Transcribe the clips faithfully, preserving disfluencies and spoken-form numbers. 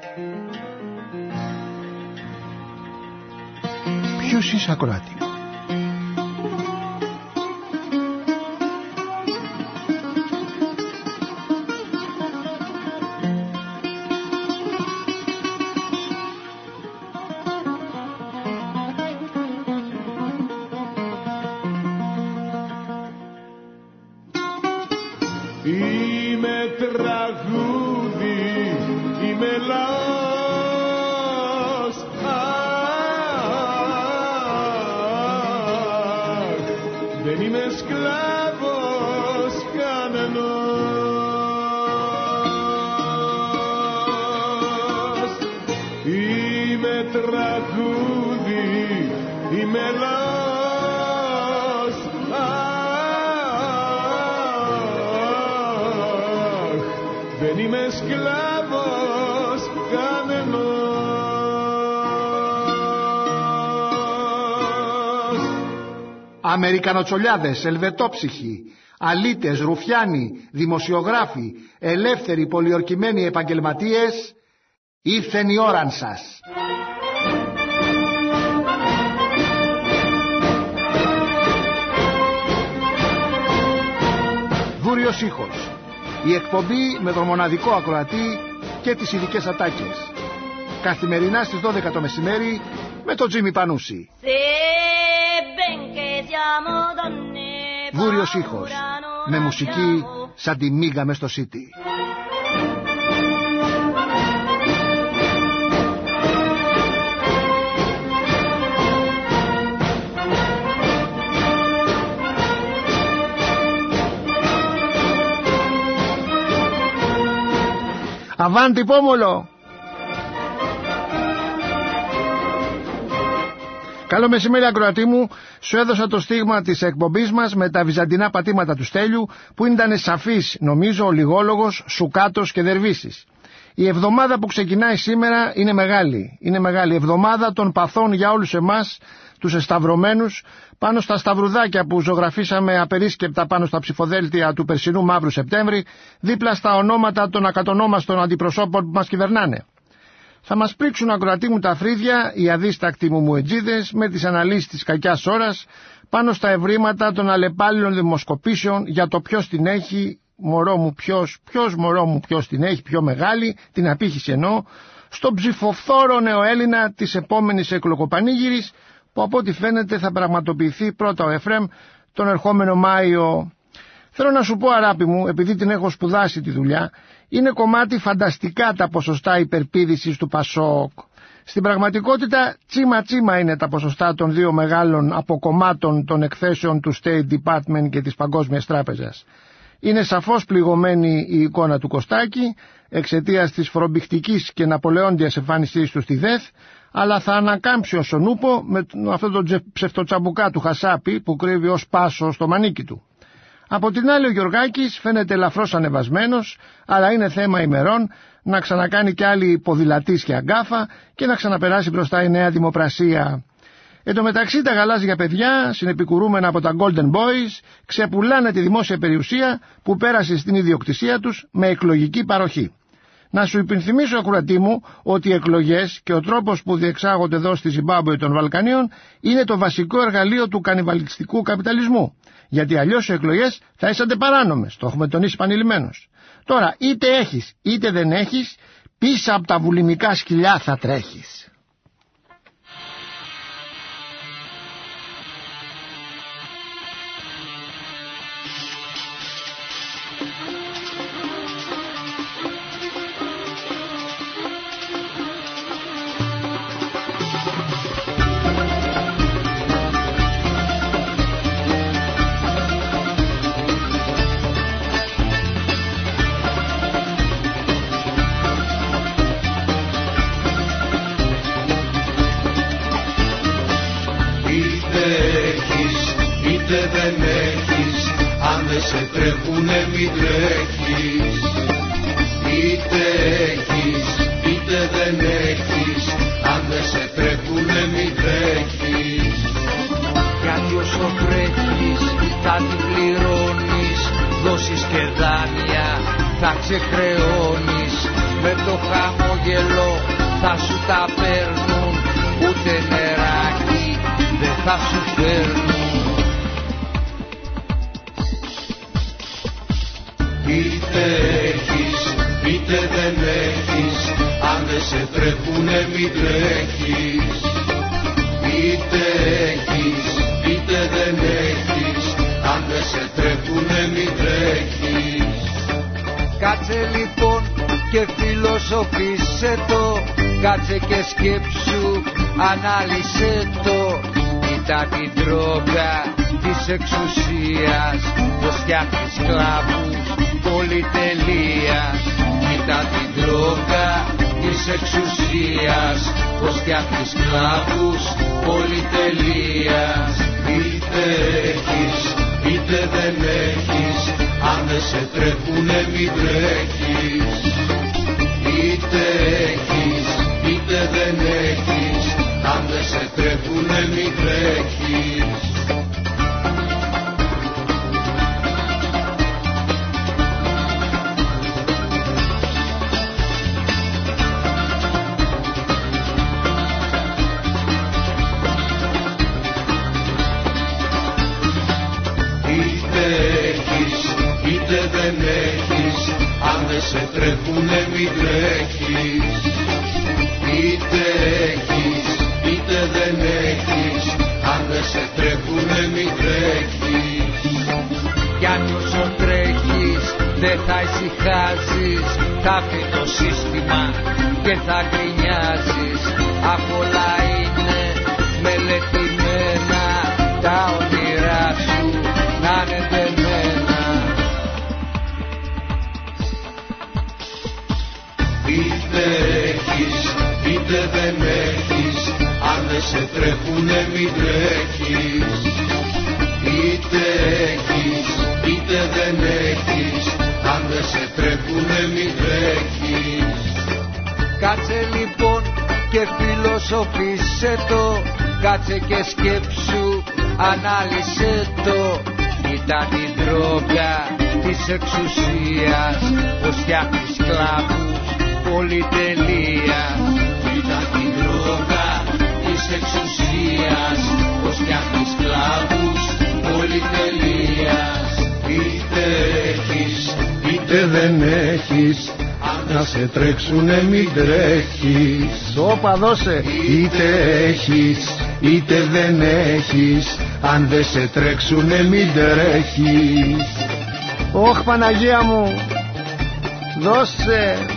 Ποιος είσαι, ακροάτη? Είμαι τραγούδι, είμαι λαός, αχ, δεν είμαι σκλάβος κανενός. Είμαι τραγούδι, είμαι λαός, δεν είμαι σκλάβος κανενός. Αμερικανοτσολιάδες, ελβετόψυχοι, αλήτες, ρουφιάνοι, δημοσιογράφοι, ελεύθεροι πολιορκημένοι επαγγελματίες, ήρθεν η ώραν σας. Βούριος ήχος. Η εκπομπή με τον μοναδικό ακροατή και τις ειδικές ατάκες. Καθημερινά στις δώδεκα το μεσημέρι με τον Τζίμι Πανούση. Βούριος ήχος. Με μουσική σαν τη μίγα μες στο City. Αβάντι Πόμολο. Καλό μεσημέρι, ακροατή μου. Σου έδωσα το στίγμα της εκπομπής μας με τα βυζαντινά πατήματα του Στέλιου, που ήταν σαφής, νομίζω, ο λιγόλογος, Σουκάτος και Δερβίσης. Η εβδομάδα που ξεκινάει σήμερα είναι μεγάλη. Είναι μεγάλη εβδομάδα των παθών για όλους εμάς, τους εσταυρωμένους, πάνω στα σταυρουδάκια που ζωγραφίσαμε απερίσκεπτα πάνω στα ψηφοδέλτια του περσινού Μαύρου Σεπτέμβρη, δίπλα στα ονόματα των ακατονόμαστων αντιπροσώπων που μας κυβερνάνε. Θα μας πρίξουν, ακροατή μου, τα φρύδια οι αδίστακτοι μου μουετζίδες με τις αναλύσεις της κακιάς ώρας πάνω στα ευρήματα των αλλεπάλληλων δημοσκοπήσεων για το ποιος την έχει, μωρό μου ποιος, ποιος μωρό μου ποιος την έχει πιο μεγάλη, την απήχηση εννοώ, στον ψηφοφθόρο νεοέλληνα της επόμενης εκλογοπανήγυρης, που από ό,τι φαίνεται θα πραγματοποιηθεί πρώτα ο Εφρέμ τον ερχόμενο Μάιο. Θέλω να σου πω, αγάπη μου, επειδή την έχω σπουδάσει τη δουλειά, είναι κομμάτι φανταστικά τα ποσοστά υπερπήδησης του Πασόκ. Στην πραγματικότητα τσίμα τσίμα είναι τα ποσοστά των δύο μεγάλων αποκομμάτων των εκθέσεων του State Department και της Παγκόσμιας Τράπεζας. Είναι σαφώς πληγωμένη η εικόνα του Κωστάκη εξαιτίας της φρομπιχτικής και ναπολεόντιας εμφάνισής του στη ΔΕΘ, αλλά θα ανακάμψει ο Σονούπο με αυτό το ψευτοτσαμπουκά του Χασάπη που κρύβει ως πάσο στο μανίκι του. Από την άλλη ο Γιωργάκης φαίνεται ελαφρώς ανεβασμένος, αλλά είναι θέμα ημερών να ξανακάνει κι άλλη ποδηλατής και αγκάφα και να ξαναπεράσει μπροστά η Νέα Δημοπρασία. Εν τω μεταξύ τα γαλάζια παιδιά, συνεπικουρούμενα από τα Golden Boys, ξεπουλάνε τη δημόσια περιουσία που πέρασε στην ιδιοκτησία τους με εκλογική παροχή. Να σου υπενθυμίσω, ακροατή μου, ότι οι εκλογές και ο τρόπος που διεξάγονται εδώ στη Ζιμπάμπουε των Βαλκανίων είναι το βασικό εργαλείο του κανιβαλιστικού καπιταλισμού. Γιατί αλλιώς οι εκλογές θα ήσανται παράνομες, το έχουμε τονίσει επανειλημμένως. Τώρα, είτε έχεις είτε δεν έχεις, πίσω από τα βουλημικά σκυλιά θα τρέχεις. Δεν έχεις, αν δεν σε τρέχουνε μην τρέχεις. Είτε έχεις, είτε δεν έχεις, αν δεν σε τρέχουνε μην τρέχεις. Γιατί όσο τρέχεις θα την πληρώνεις, δώσεις και δάνεια θα ξεχρεώνεις. Με το χαμόγελο άγγελο θα σου τα παίρνουν, ούτε νεράκι δεν θα σου φέρνουν. Είτε έχεις, είτε δεν έχεις, αν δεν σε τρέχουνε μην τρέχεις. Είτε έχεις, είτε δεν έχεις, αν δεν σε τρέχουνε μην τρέχεις. Κάτσε λοιπόν και φιλοσοφήσε το, κάτσε και σκέψου, ανάλυσε το. Κοίτα την τρόγκα της εξουσίας, πως φτιάχνει σκλάβους πολυτελείας. Κοίτα την τρόγκα της εξουσίας, πως φτιάχνει σκλάβους πολυτελείας. Είτε έχεις, είτε δεν έχεις, αν δεν σε τρέχουνε μην τρέχεις. Είτε έχεις, είτε δεν έχεις, αν δεν σε τρέχουνε μην τρέχεις. Δεν έχεις, αν δεν σε τρέχουνε μην τρέχεις. Είτε έχεις, είτε δεν έχεις, αν δεν σε τρέχουνε μην τρέχεις. Γιατί όσο τρέχεις δεν θα ησυχάζεις, θα πει το σύστημα και θα γκρινιάζεις. Απ' όλα είναι μελετημένα, τα όνειρά σου να είναι δεμένα. Είτε έχεις, είτε δεν έχεις, αν δεν σε τρέχουνε μην τρέχεις. Είτε έχεις, είτε δεν έχεις, αν δεν σε τρέχουνε μην τρέχεις. Κάτσε λοιπόν και φιλοσοφήσε το, κάτσε και σκέψου, ανάλυσε το. Κοίτα την τρόγκα της εξουσίας, πως φτιάχνει σκλάβους πολυτελείας. Κοίτα την τρόγκα της εξουσίας, πως φτιάχνει σκλάβους πολυτελείας. Είτε έχεις, είτε δεν έχεις, αν να σε τρέξουνε μην τρέχεις. Όπα δώσε. Είτε έχεις, είτε δεν έχεις, αν δεν σε τρέξουνε μην τρέχεις. Ωχ Παναγία μου, δώσε.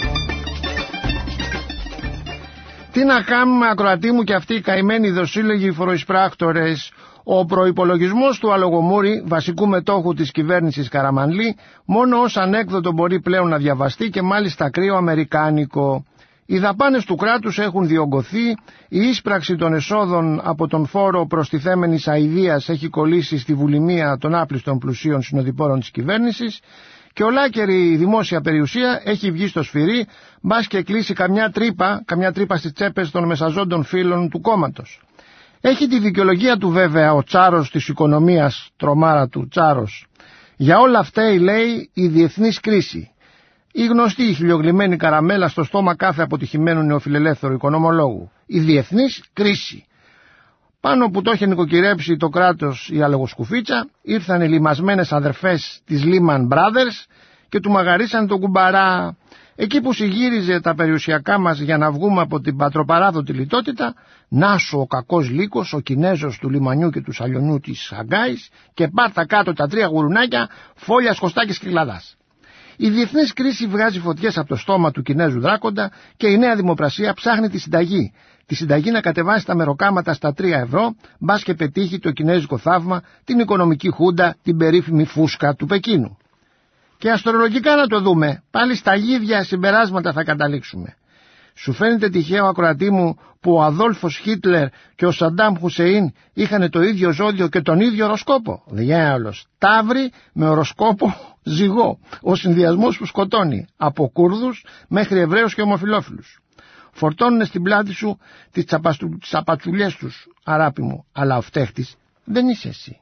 Τι να κάνουμε ακροατή μου και αυτοί οι καημένοι δοσύλλογοι φοροεισπράκτορες. Ο προϋπολογισμός του Αλογομούρη, βασικού μετόχου της κυβέρνησης Καραμανλή, μόνο ως ανέκδοτο μπορεί πλέον να διαβαστεί και μάλιστα κρύο αμερικάνικο. Οι δαπάνες του κράτους έχουν διωγγωθεί, η ίσπραξη των εσόδων από τον φόρο προστιθέμενης αηδίας έχει κολλήσει στη βουλημία των άπλιστων πλουσίων συνοδοιπόρων της κυβέρνησης και ολάκερη η δημόσια περιουσία έχει βγει στο σφυρί, μπας και κλείσει καμιά τρύπα, καμιά τρύπα στις τσέπες των μεσαζόντων φίλων του κόμματος. Έχει τη δικαιολογία του βέβαια ο τσάρος της οικονομίας, τρομάρα του τσάρος. Για όλα αυτά λέει η διεθνής κρίση. Η γνωστή η χιλιογλυμμένη καραμέλα στο στόμα κάθε αποτυχημένου νεοφιλελεύθερου οικονομολόγου. Η διεθνής κρίση. Πάνω που το είχε νοικοκυρέψει το κράτος η αλογοσκουφίτσα, ήρθαν οι λιμασμένες αδερφές της Lehman Brothers και του μαγαρίσαν τον κουμπαρά. Εκεί που συγύριζε τα περιουσιακά μας για να βγούμε από την πατροπαράδοτη λιτότητα, νάσο ο κακός λύκος, ο Κινέζος του λιμανιού και του σαλιονιού της Σαγκάης και πάρτα κάτω τα τρία γουρουνάκια, φόλια, σκοστάκης και κλαδάς. Η διεθνής κρίση βγάζει φωτιές από το στόμα του Κινέζου δράκοντα και η νέα δημοπρασία ψάχνει τη συνταγή. Τη συνταγή να κατεβάσει τα μεροκάματα στα τρία ευρώ, μπας και πετύχει το κινέζικο θαύμα, την οικονομική χούντα, την περίφημη φούσκα του Πεκίνου. Και αστρολογικά να το δούμε, πάλι στα ίδια συμπεράσματα θα καταλήξουμε. Σου φαίνεται τυχαίο ακροατή μου που ο Αδόλφος Χίτλερ και ο Σαντάμ Χουσεΐν είχαν το ίδιο ζώδιο και τον ίδιο οροσκόπο? Διάολος, ταύρι με οροσκόπο ζυγό, ο συνδυασμός που σκοτώνει από Κούρδους μέχρι Εβραίους και ομοφυλόφιλους. Φορτώνουν στην πλάτη σου τις τσαπατσουλιές τους, αράπη μου, αλλά ο φταίχτης δεν είσαι εσύ.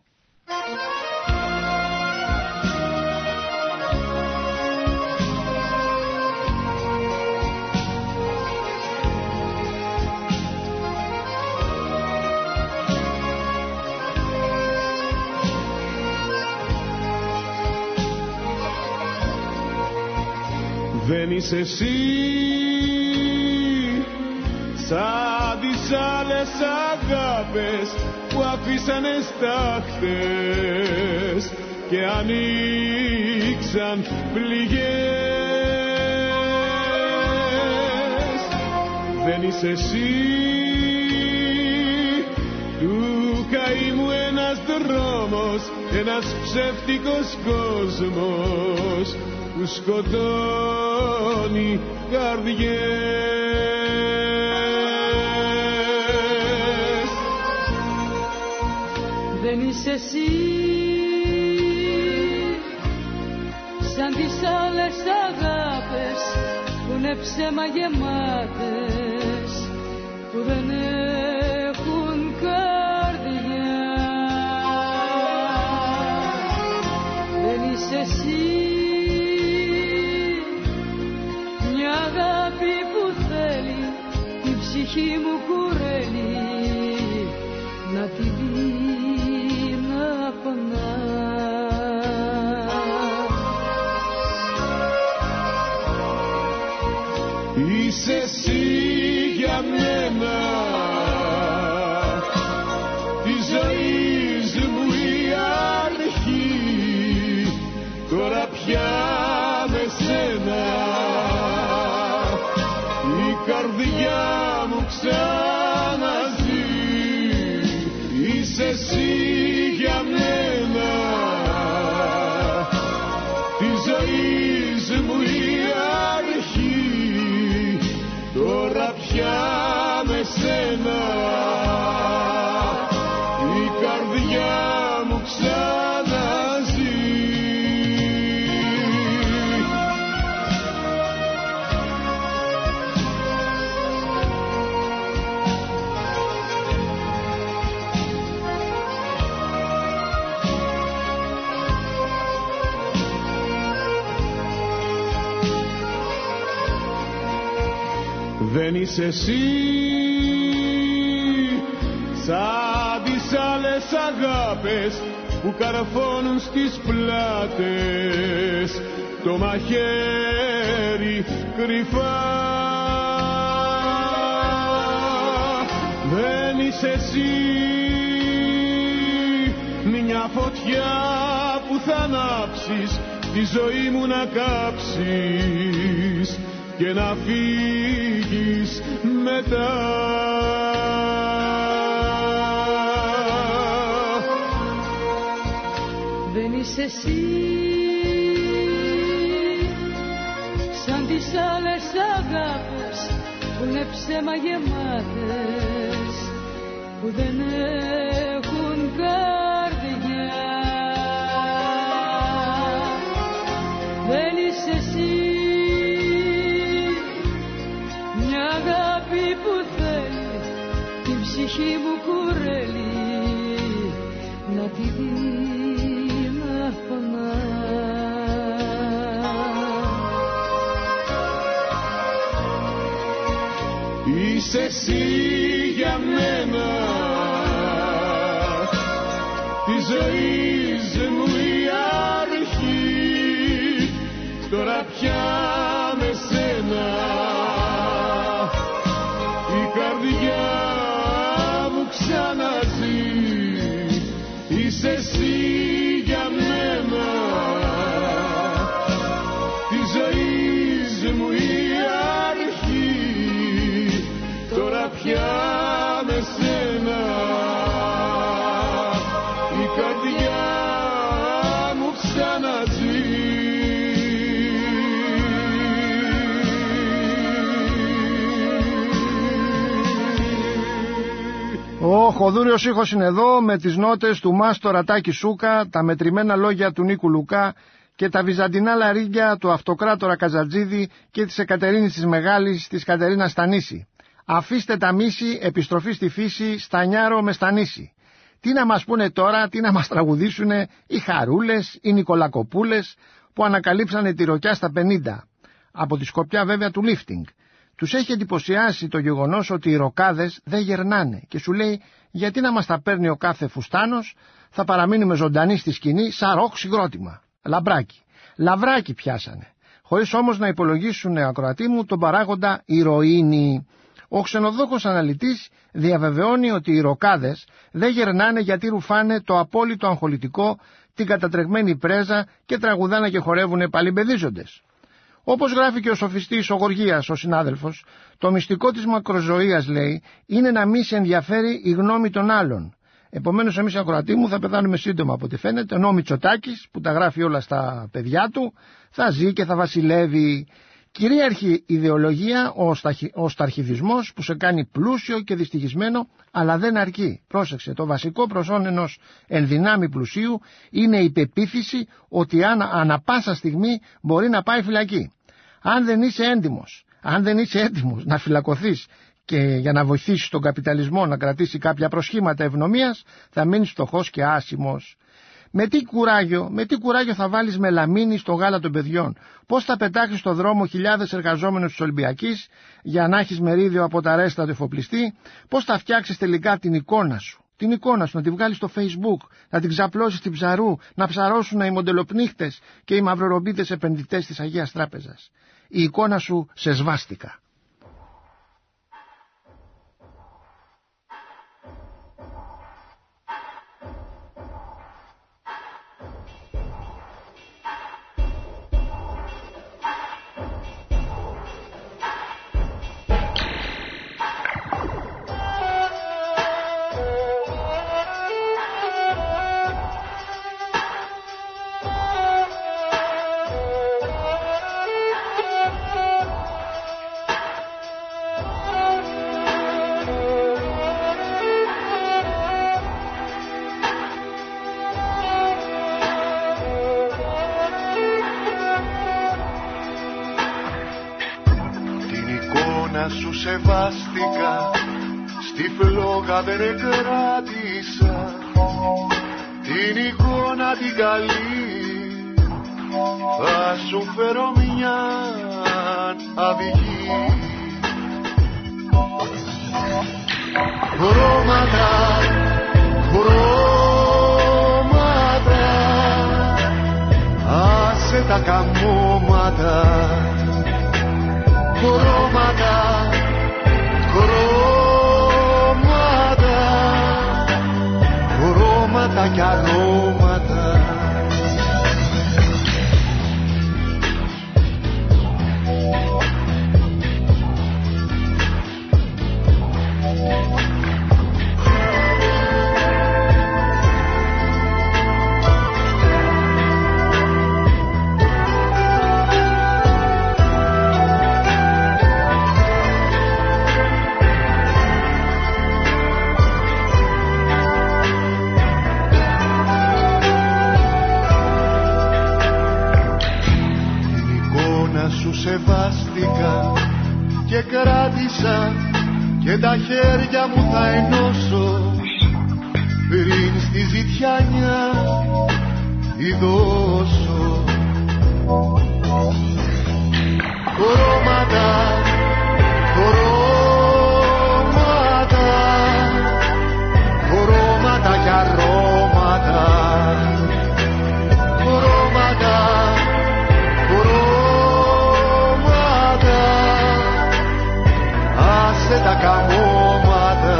δεν είσαι εσύ σαν τις άλλες αγάπες που αφήσανε στάχτες και ανοίξαν πληγές. Δεν είσαι εσύ του καημού ένας δρόμος, ένας ψεύτικος κόσμος που σκοτώνει καρδιές. Δεν είσαι εσύ σαν τις άλλες αγάπες που είναι ψέμα γεμάτες, που δεν έχουν καρδιά. Δεν είσαι εσύ μια αγάπη που θέλει την ψυχή μου κουρέλει να τη δει να πονά. Είσαι εσύ για μένα τη ζωής μου η αρχή, τώρα πια με σένα η καρδιά μου ξαναζεί. Είσαι εσύ για μένα τη ζωής μου η αρχή, τώρα πια με σένα η καρδιά μου ξαναζεί. Δεν είσαι εσύ σαν τις άλλες αγάπες που καρφώνουν στις πλάτες το μαχαίρι κρυφά. Δεν είσαι εσύ μια φωτιά που θα ανάψεις τη ζωή μου να κάψεις και να φύγεις μετά. Δεν είσαι εσύ σαν τις άλλες αγάπες που είναι ψέμα γεμάτες, που δεν έχουν καρδιά. Δεν είσαι εσύ μια αγάπη που θέλει την ψυχή μου κουρέλει να τη δει να πονά. Είσαι εσύ για μένα τη ζωής μου η αρχή, τώρα πια με σένα η καρδιά μου ξαναζεί. Είσαι εσύ για μένα τη ζωής μου η αρχή, τώρα πια με σένα η καρδιά μου ξαναζεί. Ο Χοδούριος ήχος είναι εδώ με τις νότες του Μάστορα Τάκη Σούκα, τα μετρημένα λόγια του Νίκου Λουκά και τα βυζαντινά λαρύγια του Αυτοκράτορα Καζατζίδη και της Εκατερίνης της Μεγάλης της Κατερίνας Στανίση. Αφήστε τα μίση, επιστροφή στη φύση, Στανιάρο με Στανίση. Τι να μας πούνε τώρα, τι να μας τραγουδήσουνε οι Χαρούλες, οι Νικολακοπούλες που ανακαλύψανε τη ροκιά στα πενήντα. Από τη σκοπιά βέβαια του lifting. Τους έχει εντυπωσιάσει το γεγονός ότι οι ροκάδες δεν γερνάνε και σου λέει γιατί να μας τα παίρνει ο κάθε φουστάνος, θα παραμείνουμε ζωντανοί στη σκηνή σαν ροκ συγκρότημα. Λαμπράκι. Λαβράκι πιάσανε. χωρίς όμως να υπολογίσουν, ακροατή μου, τον παράγοντα ηρωίνη. Ο ξενοδόχος αναλυτής διαβεβαιώνει ότι οι ροκάδες δεν γερνάνε γιατί ρουφάνε το απόλυτο αγχολητικό, την κατατρεγμένη πρέζα και τραγουδάνε και χορεύουνε παλιμπεδίζοντες. Όπως γράφει και ο σοφιστής ο Γοργίας, ο συνάδελφος, το μυστικό της μακροζωίας, λέει, είναι να μη σε ενδιαφέρει η γνώμη των άλλων. Επομένως, εμείς, ακροατή μου, θα πεθάνουμε σύντομα από ό,τι φαίνεται, ενώ ο Μητσοτάκης, που τα γράφει όλα στα παιδιά του, θα ζει και θα βασιλεύει. Κυρίαρχη ιδεολογία ο, σταχυ... ο σταρχιδισμός, που σε κάνει πλούσιο και δυστυχισμένο, αλλά δεν αρκεί. Πρόσεξε, το βασικό προσόν ενός ενδυνάμει πλουσίου είναι η πεποίθηση ότι αν, ανα πάσα στιγμή μπορεί να πάει φυλακή. Αν δεν είσαι έντιμος, αν δεν είσαι έτοιμος να φυλακωθείς και για να βοηθήσεις τον καπιταλισμό να κρατήσει κάποια προσχήματα ευνομίας, θα μείνεις φτωχός και άσημος. Με τι κουράγιο, με τι κουράγιο θα βάλεις μελαμίνη στο γάλα των παιδιών? Πώς θα πετάξεις στο δρόμο χιλιάδες εργαζόμενους της Ολυμπιακής για να έχεις μερίδιο από τα ρέστα του εφοπλιστή? Πώς θα φτιάξεις τελικά την εικόνα σου? Την εικόνα σου να τη βγάλεις στο Facebook, να την ξαπλώσεις στην ψαρού, να ψαρώσουν οι μοντελοπνίχτες και οι μαυρορομπίτες επενδυτές της Αγίας Τράπεζας. Η εικόνα σου σε σβάστηκα. Σου σεβάστηκα, στη φλόγα δεν κράτησα την εικόνα την καλή. Θα σου φέρω μια αυγή. Χρώματα, χρώματα, άσε τα καμώματα. Χρώματα, χρώματα, χρώματα κι αρώματα. Σεβάστηκα και κράτησα και τα χέρια μου θα ενώσω πριν στη ζητιάνια τη δώσω. Χρώματα, χρώματα, χρώματα κι αρώματα. Χρώματα, άσε τα καμώματα.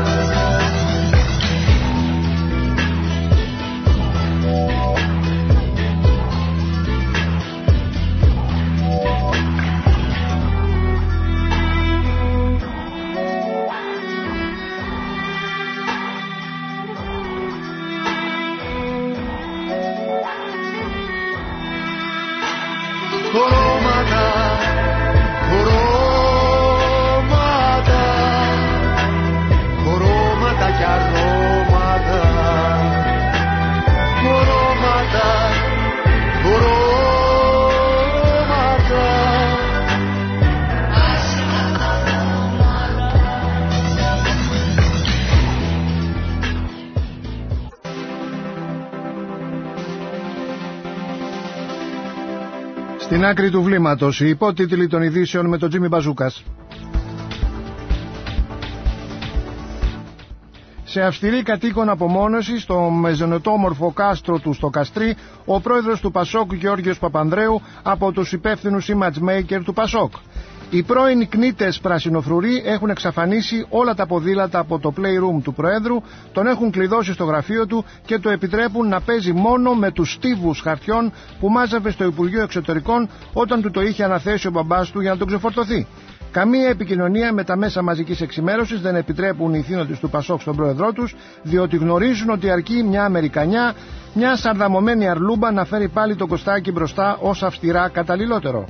Χρώματα, χρώματα, χρώματα κι αρώματα. Χρώματα, χρώματα, άσε τα καμώματα. Στην άκρη του βλήματος, οι υπότιτλοι των ειδήσεων με τον Τζίμι Μπαζούκας. Σε αυστηρή κατοίκον απομόνωση στο μεζονοτόμορφο κάστρο του στο Καστρί, ο πρόεδρος του Πασόκ Γιώργος Παπανδρέου από τους υπεύθυνους image maker του Πασόκ. Οι πρώην κνήτες πρασινοφρουροί έχουν εξαφανίσει όλα τα ποδήλατα από το playroom του Προέδρου, τον έχουν κλειδώσει στο γραφείο του και του επιτρέπουν να παίζει μόνο με τους στίβους χαρτιών που μάζαβε στο Υπουργείο Εξωτερικών όταν του το είχε αναθέσει ο μπαμπάς του για να τον ξεφορτωθεί. Καμία επικοινωνία με τα μέσα μαζικής εξημέρωσης δεν επιτρέπουν οι θύνοντες του Πασόκ στον πρόεδρό τους, διότι γνωρίζουν ότι αρκεί μια Αμερικανιά, μια σαρδαμωμένη αρλούμπα να φέρει πάλι το κοστάκι μπροστά ως αυστηρά καταλληλότερο.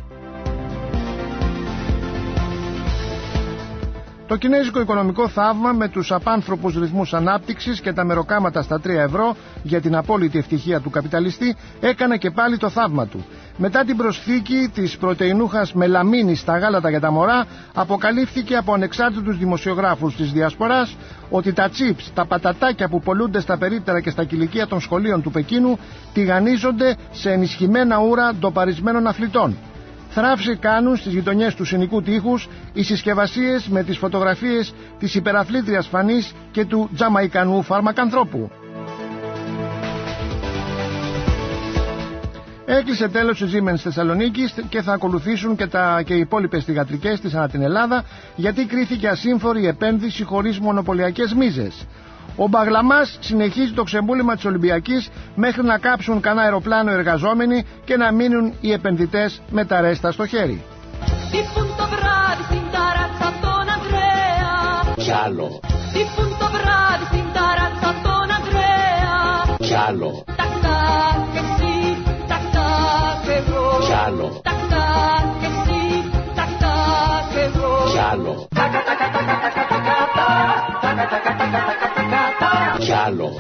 Το κινέζικο οικονομικό θαύμα με τους απάνθρωπους ρυθμούς ανάπτυξης και τα μεροκάματα στα τρία ευρώ για την απόλυτη ευτυχία του καπιταλιστή έκανε και πάλι το θαύμα του. Μετά την προσθήκη της πρωτεϊνούχας μελαμίνης στα γάλατα για τα μωρά, αποκαλύφθηκε από ανεξάρτητους δημοσιογράφους της Διασποράς ότι τα τσίπς, τα πατατάκια που πωλούνται στα περίπτερα και στα κηλικεία των σχολείων του Πεκίνου τηγανίζονται σε ενισχυμένα ούρα ντοπαρισμένων αθλητών. Θράψη κάνουν στις γειτονιές του Συνοικού Τείχους οι συσκευασίες με τις φωτογραφίες της υπεραθλήτριας Φανής και του Τζαμαϊκανού φαρμακανθρώπου. Έκλεισε τέλος η Siemens Θεσσαλονίκης και θα ακολουθήσουν και, τα, και οι υπόλοιπες θυγατρικές της ανά την Ελλάδα, γιατί κρίθηκε ασύμφορη επένδυση χωρίς μονοπωλιακές μίζες. Ο Μπαγλαμάς συνεχίζει το ξεμπούλημα της Ολυμπιακής μέχρι να κάψουν κανένα αεροπλάνο εργαζόμενοι και να μείνουν οι επενδυτές με τα ρέστα στο χέρι. Κι άλλο. Κι άλλο. Κι άλλο. Κι άλλο. Κι άλλο.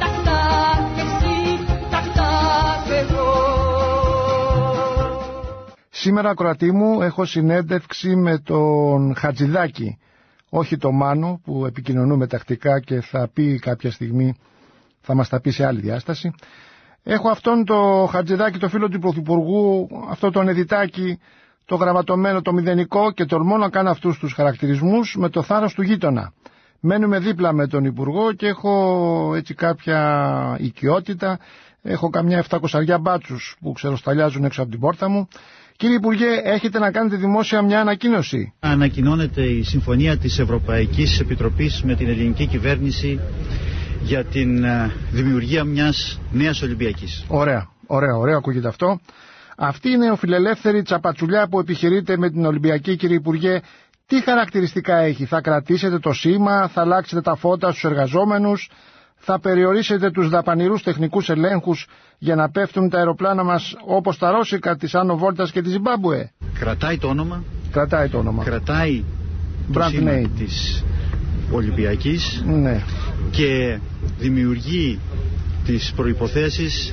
Σήμερα, ακροατή μου, έχω συνέντευξη με τον Χατζηδάκη, όχι τον Μάνο που επικοινωνούμε τακτικά και θα πει κάποια στιγμή, θα μας τα πει σε άλλη διάσταση. Έχω αυτόν το Χατζηδάκη, το φίλο του Πρωθυπουργού, αυτό τον Εδιτάκη, το γραμματωμένο, το μηδενικό, και τολμώ να κάνω αυτούς τους χαρακτηρισμούς με το θάρρος του γείτονα. Μένουμε δίπλα με τον Υπουργό και έχω έτσι κάποια οικειότητα, έχω καμιά επτακόσια μπάτσους που ξεροσταλιάζουν έξω από την πόρτα μου. Κύριε Υπουργέ, έχετε να κάνετε δημόσια μια ανακοίνωση. Ανακοινώνεται η συμφωνία της Ευρωπαϊκής Επιτροπής με την ελληνική κυβέρνηση για την δημιουργία μιας νέας Ολυμπιακής. Ωραία, ωραία, ωραία, ακούγεται αυτό. Αυτή είναι ο φιλελεύθερη τσαπατσουλιά που επιχειρείται με την Ολυμπιακή, κύριε Υπουργέ. Τι χαρακτηριστικά έχει? Θα κρατήσετε το σήμα, θα αλλάξετε τα φώτα στους εργαζόμενους, θα περιορίσετε τους δαπανηρούς τεχνικούς ελέγχους για να πέφτουν τα αεροπλάνα μας όπως τα ρώσικα της Άνω Βόλτας και της Ζιμπάμπουε? Κρατάει το όνομα. Κρατάει το όνομα. Κρατάει το Brand σήμα name της Ολυμπιακής, ναι, και δημιουργεί τις προϋποθέσεις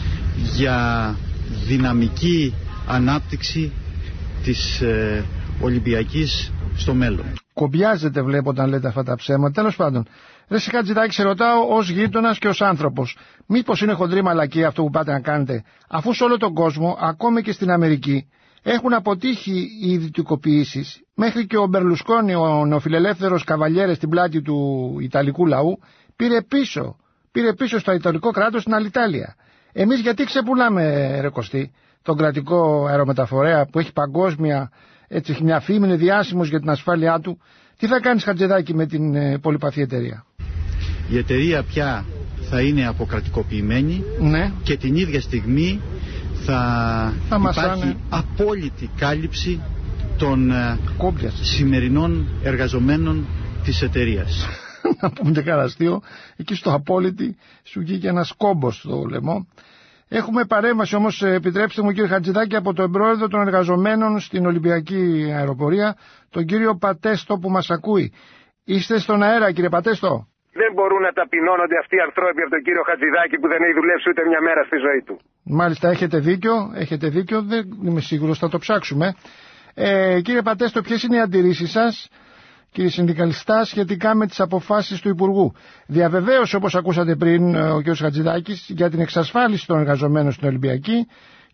για δυναμική ανάπτυξη της ε, Ολυμπιακής στο μέλλον. Κομπιάζετε, βλέπω, όταν λέτε αυτά τα ψέματα. Τέλος πάντων, ρε Χατζηδάκη, σε ρωτάω ως γείτονας και ως άνθρωπος, μήπως είναι χοντρή μαλακία αυτό που πάτε να κάνετε, αφού σε όλο τον κόσμο, ακόμη και στην Αμερική, έχουν αποτύχει οι ιδιωτικοποιήσεις? Μέχρι και ο Μπερλουσκόνη, ο νεοφιλελεύθερος καβαλιέρες στην πλάτη του Ιταλικού λαού, πήρε πίσω, πήρε πίσω στο Ιταλικό κράτος την Αλιτάλια. Εμείς γιατί ξεπουλάμε, ρε Κωστή, τον κρατικό αερομεταφορέα που έχει παγκόσμια, έτσι, μια φήμη, είναι διάσημος για την ασφάλειά του? Τι θα κάνεις, Χατζηδάκη, με την ε, πολυπαθή εταιρεία? Η εταιρεία πια θα είναι αποκρατικοποιημένη, ναι, και την ίδια στιγμή θα, θα υπάρχει απόλυτη κάλυψη των Κόμπιας. σημερινών εργαζομένων της εταιρείας. Να πούμε και κανένα αστείο, εκεί στο απόλυτη σου βγήκε ένας κόμπος στο λαιμό. Έχουμε παρέμβαση όμως, επιτρέψτε μου, κύριε Χατζηδάκη, από τον πρόεδρο των εργαζομένων στην Ολυμπιακή Αεροπορία, τον κύριο Πατέστο, που μας ακούει. Είστε στον αέρα, κύριε Πατέστο. Δεν μπορούν να ταπεινώνονται αυτοί οι ανθρώποι από τον κύριο Χατζηδάκη που δεν έχει δουλέψει ούτε μια μέρα στη ζωή του. Μάλιστα, έχετε δίκιο, έχετε δίκιο, δεν είμαι σίγουρος, θα το ψάξουμε. Ε, κύριε Πατέστο, ποιες είναι οι αντιρρήσεις σας, κύριε συνδικαλιστά, σχετικά με τις αποφάσεις του Υπουργού? Διαβεβαίωσε, όπως ακούσατε πριν, ο κ. Χατζηδάκης, για την εξασφάλιση των εργαζομένων στην Ολυμπιακή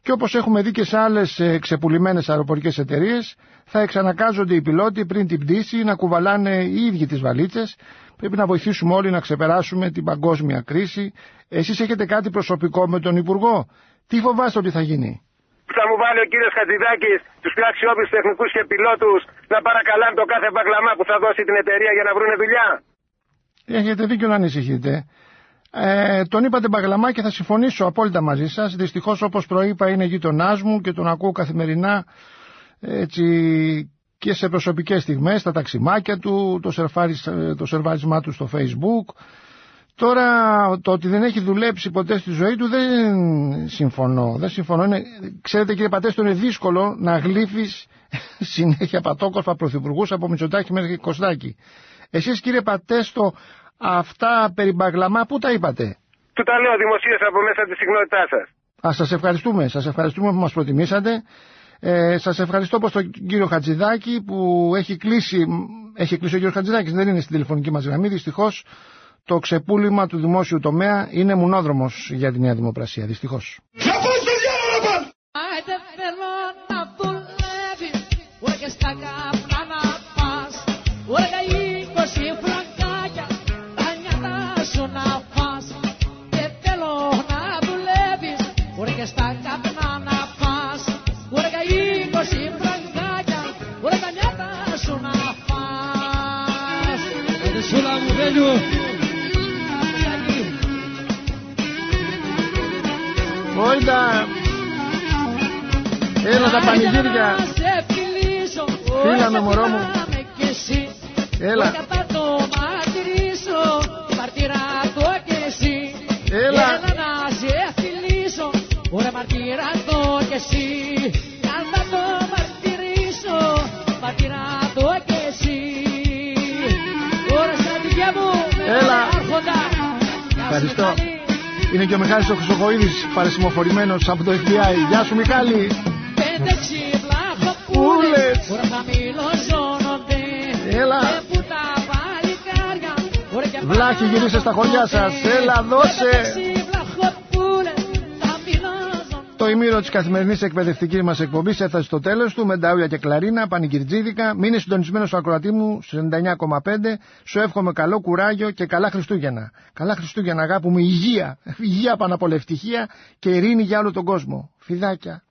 Και όπως έχουμε δει και σε άλλες ξεπουλημένες αεροπορικές εταιρείες, θα εξανακάζονται οι πιλότοι πριν την πτήση να κουβαλάνε οι ίδιοι τις βαλίτσες. Πρέπει να βοηθήσουμε όλοι να ξεπεράσουμε την παγκόσμια κρίση. Εσείς έχετε κάτι προσωπικό με τον Υπουργό? Τι φοβάστε ότι θα γίνει? Θα μου βάλει ο κύριος Χατζηδάκης τους πιο αξιόπιστους τεχνικούς και πιλότους να παρακαλάνε το κάθε μπαγλαμά που θα δώσει την εταιρεία για να βρούνε δουλειά. Έχετε δίκιο να ανησυχείτε. Ε, τον είπατε μπαγλαμά και θα συμφωνήσω απόλυτα μαζί σας. Δυστυχώς, όπως προείπα, είναι γείτονάς μου και τον ακούω καθημερινά, έτσι, και σε προσωπικές στιγμές, τα ταξιμάκια του, το, σερφάρις, το σερβάρισμά του στο Facebook. Τώρα, το ότι δεν έχει δουλέψει ποτέ στη ζωή του δεν συμφωνώ. Δεν συμφωνώ. Είναι, ξέρετε, κύριε Πατέστο, είναι δύσκολο να γλύφεις συνέχεια πατόκορφα πρωθυπουργούς από Μητσοτάκη μέχρι Κωστάκη. Εσείς, κύριε Πατέστο, αυτά περί μπαγλαμά πού τα είπατε? Του τα λέω δημοσίως από μέσα από τη συχνότητά σας. Α, σας ευχαριστούμε. Σας ευχαριστούμε που μας προτιμήσατε. Ε, σας ευχαριστώ πως τον κύριο Χατζηδάκη που έχει κλείσει, έχει κλείσει ο κύριος Χατζηδάκης, δεν είναι στην τηλεφωνική μας γραμμή, δυστυχώς. Το ξεπούλημα του δημόσιου τομέα είναι μουνόδρομος για τη Νέα Δημοκρασία, δυστυχώς. Όιντα, έλα τα πανηγύρια. Φίλα με μωρό μου. Έλα. Έλα. Έλα. Ευχαριστώ. Είναι και ο Μιχάλης ο Χρυσοχοΐδης παρασημοφορημένος από το εφ μπι άι. Γεια σου, Μιχάλη. Πούλες. Έλα. Βλάχοι, γυρίστε στα χωριά σας. Έλα, δώσε. Το ημίρο της καθημερινής εκπαιδευτικής μας εκπομπής έφτασε στο τέλος του με νταούλια και κλαρίνα, πανηγυρτζίδικα. Μείνε συντονισμένος στο ακροατή μου στις ενενήντα εννιά κόμμα πέντε. Σου εύχομαι καλό κουράγιο και καλά Χριστούγεννα. Καλά Χριστούγεννα, αγάπη μου, υγεία. Υγεία πάνω από όλα, ευτυχία και ειρήνη για όλο τον κόσμο. Φιδάκια.